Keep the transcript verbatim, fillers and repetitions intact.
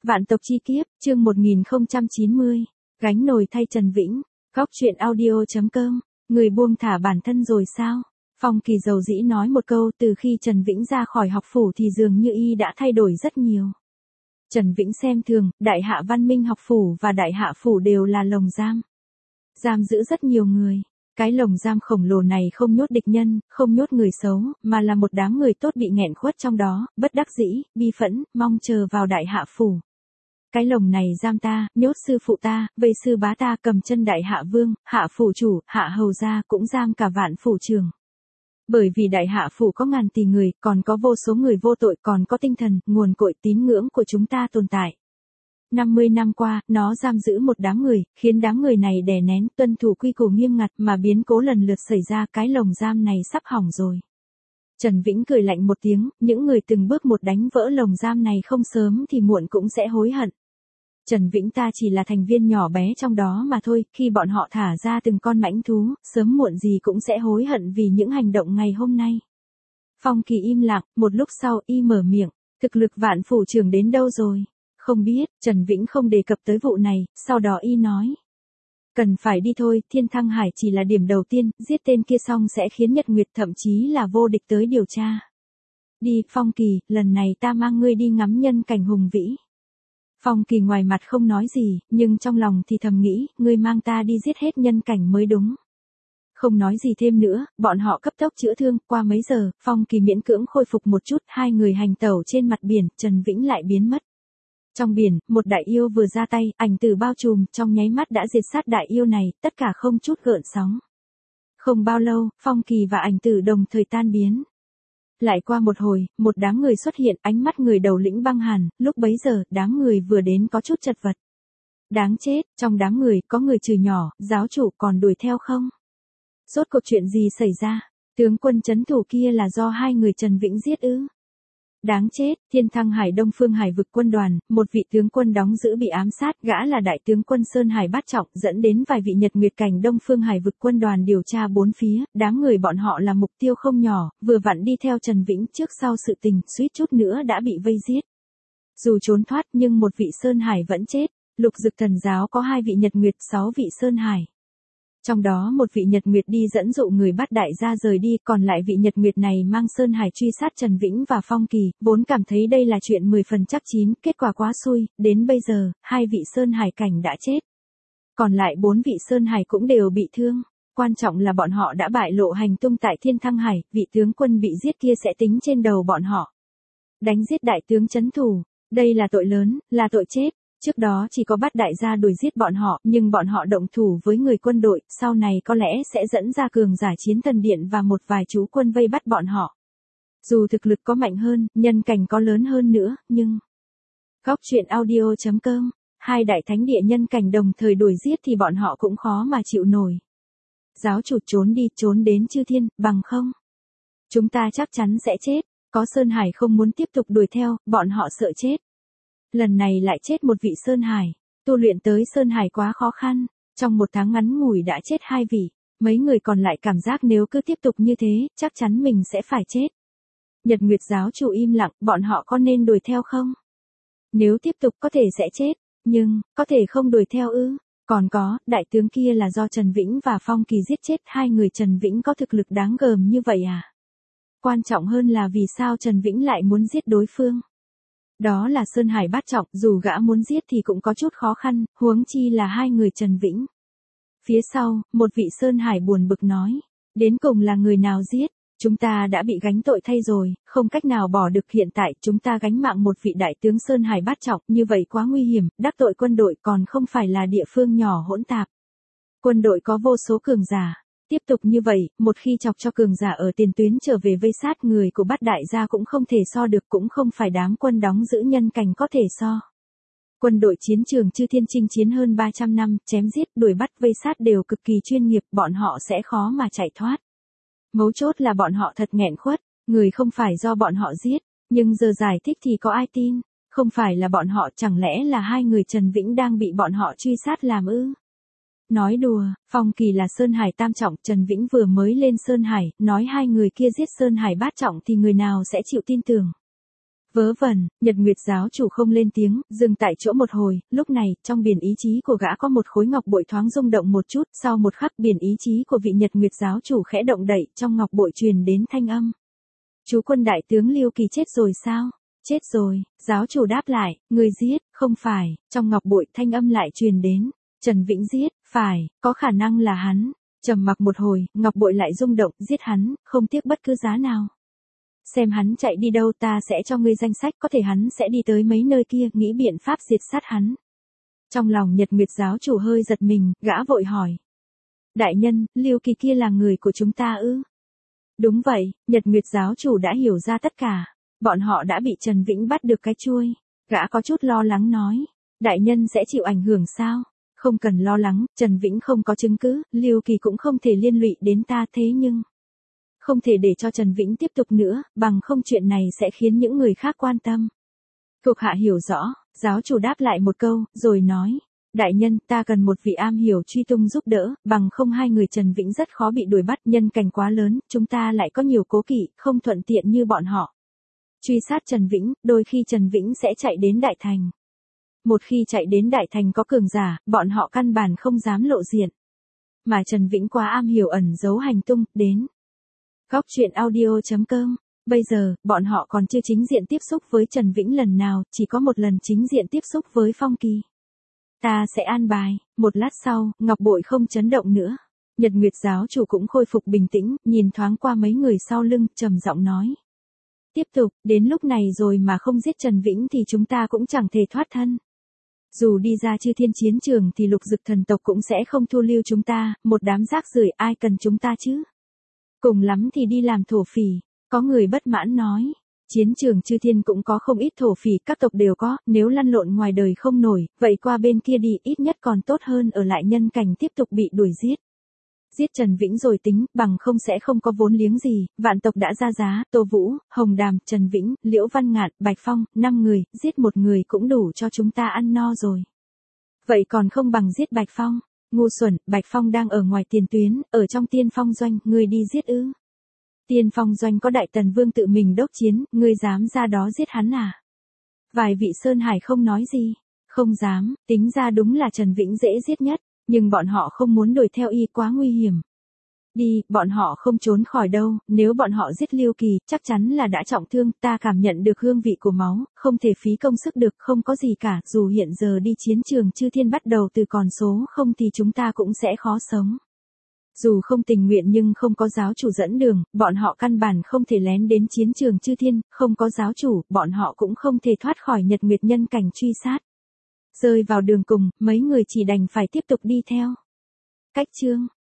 Vạn tộc chi kiếp, chương một nghìn không trăm chín mươi. Gánh nồi thay Trần Vĩnh. Góc truyện audio chấm com. Người buông thả bản thân rồi sao? Phong Kỳ dầu dĩ nói một câu, từ khi Trần Vĩnh ra khỏi học phủ thì dường như y đã thay đổi rất nhiều. Trần Vĩnh xem thường, Đại Hạ Văn Minh học phủ và Đại Hạ phủ đều là lồng giam. Giam giữ rất nhiều người. Cái lồng giam khổng lồ này không nhốt địch nhân, không nhốt người xấu, mà là một đám người tốt bị nghẹn khuất trong đó, bất đắc dĩ, bi phẫn, mong chờ vào Đại Hạ phủ. Cái lồng này giam ta, nhốt sư phụ ta, vây sư bá ta, cầm chân Đại Hạ vương, Hạ phủ chủ, Hạ hầu gia, cũng giam cả Vạn phủ trường. Bởi vì Đại Hạ phủ có ngàn tỷ người, còn có vô số người vô tội, còn có tinh thần, nguồn cội tín ngưỡng của chúng ta tồn tại. năm mươi năm qua, nó giam giữ một đám người, khiến đám người này đè nén, tuân thủ quy củ nghiêm ngặt, mà biến cố lần lượt xảy ra, cái lồng giam này sắp hỏng rồi. Trần Vĩnh cười lạnh một tiếng, những người từng bước một đánh vỡ lồng giam này không sớm thì muộn cũng sẽ hối hận. Trần Vĩnh ta chỉ là thành viên nhỏ bé trong đó mà thôi, khi bọn họ thả ra từng con mãnh thú, sớm muộn gì cũng sẽ hối hận vì những hành động ngày hôm nay. Phong Kỳ im lặng, một lúc sau y mở miệng, thực lực Vạn phủ trường đến đâu rồi? Không biết, Trần Vĩnh không đề cập tới vụ này, sau đó y nói. Cần phải đi thôi, Thiên Thăng Hải chỉ là điểm đầu tiên, giết tên kia xong sẽ khiến Nhật Nguyệt thậm chí là vô địch tới điều tra. Đi, Phong Kỳ, lần này ta mang ngươi đi ngắm nhân cảnh hùng vĩ. Phong Kỳ ngoài mặt không nói gì, nhưng trong lòng thì thầm nghĩ, ngươi mang ta đi giết hết nhân cảnh mới đúng. Không nói gì thêm nữa, bọn họ cấp tốc chữa thương, qua mấy giờ, Phong Kỳ miễn cưỡng khôi phục một chút, hai người hành tẩu trên mặt biển, Trần Vĩnh lại biến mất. Trong biển, một đại yêu vừa ra tay, ảnh tử bao trùm, trong nháy mắt đã diệt sát đại yêu này, tất cả không chút gợn sóng. Không bao lâu, Phong Kỳ và ảnh tử đồng thời tan biến. Lại qua một hồi, một đám người xuất hiện, ánh mắt người đầu lĩnh băng hàn, lúc bấy giờ, đám người vừa đến có chút chật vật. Đáng chết, trong đám người, có người chửi nhỏ, giáo chủ còn đuổi theo không? Rốt cuộc chuyện gì xảy ra? Tướng quân trấn thủ kia là do hai người Trần Vĩnh giết ư? Đáng chết, Thiên Thăng Hải Đông Phương Hải vực quân đoàn, một vị tướng quân đóng giữ bị ám sát, gã là đại tướng quân Sơn Hải Bát Trọng, dẫn đến vài vị Nhật Nguyệt cảnh Đông Phương Hải vực quân đoàn điều tra bốn phía, đám người bọn họ là mục tiêu không nhỏ, vừa vặn đi theo Trần Vĩnh trước sau sự tình, suýt chút nữa đã bị vây giết. Dù trốn thoát nhưng một vị Sơn Hải vẫn chết, Lục Dực Thần giáo có hai vị Nhật Nguyệt, sáu vị Sơn Hải. Trong đó một vị Nhật Nguyệt đi dẫn dụ người bắt đại gia rời đi, còn lại vị Nhật Nguyệt này mang Sơn Hải truy sát Trần Vĩnh và Phong Kỳ, vốn cảm thấy đây là chuyện mười phần chắc chín, kết quả quá xui, đến bây giờ, hai vị Sơn Hải cảnh đã chết. Còn lại bốn vị Sơn Hải cũng đều bị thương, quan trọng là bọn họ đã bại lộ hành tung tại Thiên Thăng Hải, vị tướng quân bị giết kia sẽ tính trên đầu bọn họ. Đánh giết đại tướng trấn thủ, đây là tội lớn, là tội chết. Trước đó chỉ có bắt đại gia đuổi giết bọn họ, nhưng bọn họ động thủ với người quân đội, sau này có lẽ sẽ dẫn ra cường giả chiến thần điện và một vài chú quân vây bắt bọn họ. Dù thực lực có mạnh hơn, nhân cảnh có lớn hơn nữa, nhưng... Góc truyện audio chấm com, hai đại thánh địa nhân cảnh đồng thời đuổi giết thì bọn họ cũng khó mà chịu nổi. Giáo chủ trốn đi, trốn đến chư thiên, bằng không? Chúng ta chắc chắn sẽ chết, có Sơn Hải không muốn tiếp tục đuổi theo, bọn họ sợ chết. Lần này lại chết một vị Sơn Hải, tu luyện tới Sơn Hải quá khó khăn, trong một tháng ngắn ngủi đã chết hai vị, mấy người còn lại cảm giác nếu cứ tiếp tục như thế, chắc chắn mình sẽ phải chết. Nhật Nguyệt giáo chủ im lặng, bọn họ có nên đuổi theo không? Nếu tiếp tục có thể sẽ chết, nhưng, có thể không đuổi theo ư? Còn có, đại tướng kia là do Trần Vĩnh và Phong Kỳ giết chết, hai người Trần Vĩnh có thực lực đáng gờm như vậy à? Quan trọng hơn là vì sao Trần Vĩnh lại muốn giết đối phương? Đó là Sơn Hải Bát Trọng, dù gã muốn giết thì cũng có chút khó khăn, huống chi là hai người Trần Vĩnh. Phía sau, một vị Sơn Hải buồn bực nói, đến cùng là người nào giết, chúng ta đã bị gánh tội thay rồi, không cách nào bỏ được, hiện tại chúng ta gánh mạng một vị đại tướng Sơn Hải Bát Trọng, như vậy quá nguy hiểm, đắc tội quân đội còn không phải là địa phương nhỏ hỗn tạp. Quân đội có vô số cường giả. Tiếp tục như vậy, một khi chọc cho cường giả ở tiền tuyến trở về vây sát người của bắt đại gia cũng không thể so được, cũng không phải đám quân đóng giữ nhân cảnh có thể so. Quân đội chiến trường chư thiên chinh chiến hơn ba trăm năm, chém giết, đuổi bắt vây sát đều cực kỳ chuyên nghiệp, bọn họ sẽ khó mà chạy thoát. Mấu chốt là bọn họ thật nghẹn khuất, người không phải do bọn họ giết, nhưng giờ giải thích thì có ai tin, không phải là bọn họ, chẳng lẽ là hai người Trần Vĩnh đang bị bọn họ truy sát làm ư? Nói đùa, Phong Kỳ là Sơn Hải tam trọng, Trần Vĩnh vừa mới lên Sơn Hải, nói hai người kia giết Sơn Hải bát trọng thì người nào sẽ chịu tin tưởng. Vớ vẩn, Nhật Nguyệt giáo chủ không lên tiếng, dừng tại chỗ một hồi, lúc này, trong biển ý chí của gã có một khối ngọc bội thoáng rung động một chút, sau một khắc biển ý chí của vị Nhật Nguyệt giáo chủ khẽ động đậy, trong ngọc bội truyền đến thanh âm. Chú quân đại tướng Lưu Kỳ chết rồi sao? Chết rồi, giáo chủ đáp lại, người giết, không phải, trong ngọc bội thanh âm lại truyền đến. Trần Vĩnh giết, phải, có khả năng là hắn. Trầm mặc một hồi, ngọc bội lại rung động, giết hắn, không tiếc bất cứ giá nào. Xem hắn chạy đi đâu ta sẽ cho ngươi danh sách, có thể hắn sẽ đi tới mấy nơi kia, nghĩ biện pháp diệt sát hắn. Trong lòng Nhật Nguyệt giáo chủ hơi giật mình, gã vội hỏi. Đại nhân, Lưu Kỳ kia là người của chúng ta ư? Đúng vậy, Nhật Nguyệt giáo chủ đã hiểu ra tất cả. Bọn họ đã bị Trần Vĩnh bắt được cái chuôi. Gã có chút lo lắng nói. Đại nhân sẽ chịu ảnh hưởng sao? Không cần lo lắng, Trần Vĩnh không có chứng cứ, Lưu Kỳ cũng không thể liên lụy đến ta thế nhưng. Không thể để cho Trần Vĩnh tiếp tục nữa, bằng không chuyện này sẽ khiến những người khác quan tâm. Thuộc hạ hiểu rõ, giáo chủ đáp lại một câu, rồi nói. Đại nhân, ta cần một vị am hiểu truy tung giúp đỡ, bằng không hai người Trần Vĩnh rất khó bị đuổi bắt, nhân cảnh quá lớn, chúng ta lại có nhiều cố kỵ, không thuận tiện như bọn họ. Truy sát Trần Vĩnh, đôi khi Trần Vĩnh sẽ chạy đến Đại Thành. Một khi chạy đến Đại Thành có cường giả, bọn họ căn bản không dám lộ diện. Mà Trần Vĩnh quá am hiểu ẩn giấu hành tung, đến. Góc truyện audio chấm com. Bây giờ, bọn họ còn chưa chính diện tiếp xúc với Trần Vĩnh lần nào, chỉ có một lần chính diện tiếp xúc với Phong Kỳ. Ta sẽ an bài, một lát sau, ngọc bội không chấn động nữa. Nhật Nguyệt giáo chủ cũng khôi phục bình tĩnh, nhìn thoáng qua mấy người sau lưng, trầm giọng nói. Tiếp tục, đến lúc này rồi mà không giết Trần Vĩnh thì chúng ta cũng chẳng thể thoát thân. Dù đi ra chư thiên chiến trường thì lục dực thần tộc cũng sẽ không thu lưu chúng ta, một đám rác rưởi ai cần chúng ta chứ. Cùng lắm thì đi làm thổ phỉ, có người bất mãn nói. Chiến trường chư thiên cũng có không ít thổ phỉ, các tộc đều có, nếu lăn lộn ngoài đời không nổi, vậy qua bên kia đi, ít nhất còn tốt hơn ở lại nhân cảnh tiếp tục bị đuổi giết. Giết Trần Vĩnh rồi tính, bằng không sẽ không có vốn liếng gì, vạn tộc đã ra giá, Tô Vũ, Hồng Đàm, Trần Vĩnh, Liễu Văn Ngạn, Bạch Phong, năm người, giết một người cũng đủ cho chúng ta ăn no rồi. Vậy còn không bằng giết Bạch Phong, ngu xuẩn, Bạch Phong đang ở ngoài tiền tuyến, ở trong tiên phong doanh, ngươi đi giết ư. Tiên phong doanh có Đại Tần Vương tự mình đốc chiến, ngươi dám ra đó giết hắn à? Vài vị Sơn Hải không nói gì, không dám, tính ra đúng là Trần Vĩnh dễ giết nhất. Nhưng bọn họ không muốn đuổi theo y quá nguy hiểm. Đi, bọn họ không trốn khỏi đâu, nếu bọn họ giết Lưu Kỳ, chắc chắn là đã trọng thương, ta cảm nhận được hương vị của máu, không thể phí công sức được, không có gì cả, dù hiện giờ đi chiến trường chư thiên bắt đầu từ còn số không thì chúng ta cũng sẽ khó sống. Dù không tình nguyện nhưng không có giáo chủ dẫn đường, bọn họ căn bản không thể lén đến chiến trường chư thiên, không có giáo chủ, bọn họ cũng không thể thoát khỏi Nhật Nguyệt nhân cảnh truy sát. Rơi vào đường cùng, mấy người chỉ đành phải tiếp tục đi theo. Cách chương